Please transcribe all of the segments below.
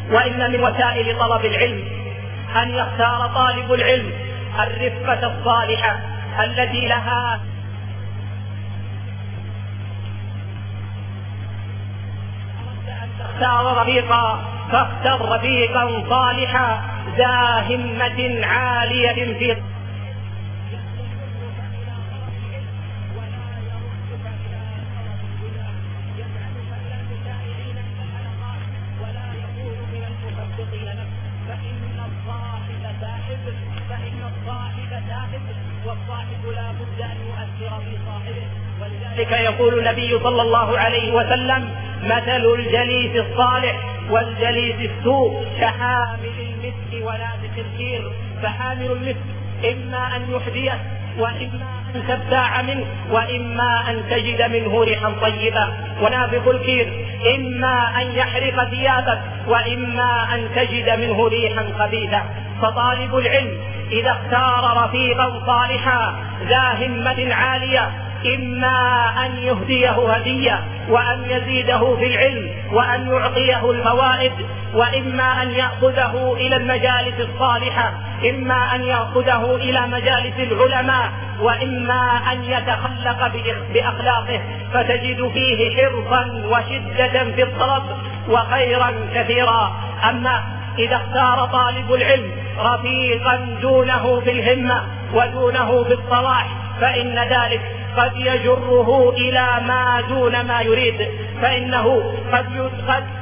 وإن من وسائل طلب العلم أن يختار طالب العلم الرفقة الصالحة التي لها تختار رفيقا فاختر رفيقا صالحا ذا همة عالية في ولذلك يقول النبي صلى الله عليه وسلم: مثل الجليس الصالح والجليس السوء كحامل المسك ونافخ الكير. فحامل المسك إما أن يحذيه وإما أن تبتاع منه وإما أن تجد منه ريحا طيبة، ونافخ الكير إما أن يحرق ثيابك وإما أن تجد منه ريحا خبيثة. فطالب العلم إذا اختار رفيقا صالحا ذا همة عالية إما أن يهديه هدية وأن يزيده في العلم وأن يعطيه الفوائد، وإما أن يأخذه إلى المجالس الصالحة، إما أن يأخذه إلى مجالس العلماء، وإما أن يتخلق بأخلاقه فتجد فيه حرصا وشدة في الطلب وخيرا كثيرا. أما إذا اختار طالب العلم رفيقا دونه في الهمة ودونه في الصلاح فإن ذلك قد يجره إلى ما دون ما يريد، فإنه قد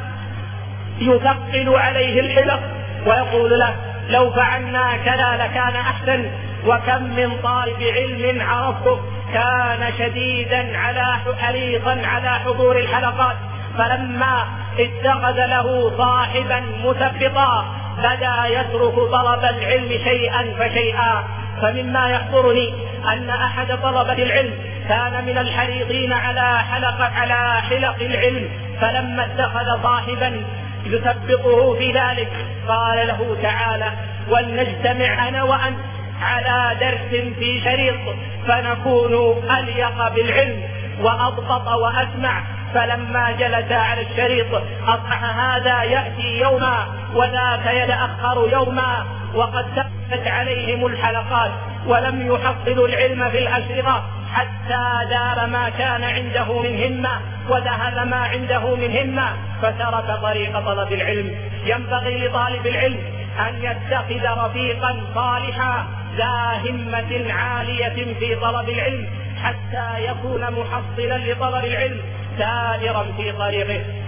يثقل عليه الحلق ويقول له: لو فعلنا كذا لكان أحسن. وكم من طالب علم عرفته كان شديدا حريصا على حضور الحلقات، فلما اتخذ له صاحبا مثبطا بدأ يترك طلب العلم شيئا فشيئا. فمما يحضرني أن أحد طلبة العلم كان من الحريصين على حلق العلم، فلما اتخذ صاحبا يثبطه في ذلك قال له تعالى: ولنجتمع أنا وأنت على درس في شريط فنكون أليق بالعلم وأضبط وأسمع. فلما جلس على الشريط أصبح هذا يأتي يوما وذاك يتأخر يوما، وقد ثبت عليهم الحلقات ولم يحصلوا العلم في الأشرطة حتى دار ما كان عنده من همة وذهب ما عنده من همة فترك طريق طلب العلم. ينبغي لطالب العلم أن يتخذ رفيقا صالحا ذا همة عالية في طلب العلم حتى يكون محصلا لطلب العلم سائرا في طريقه.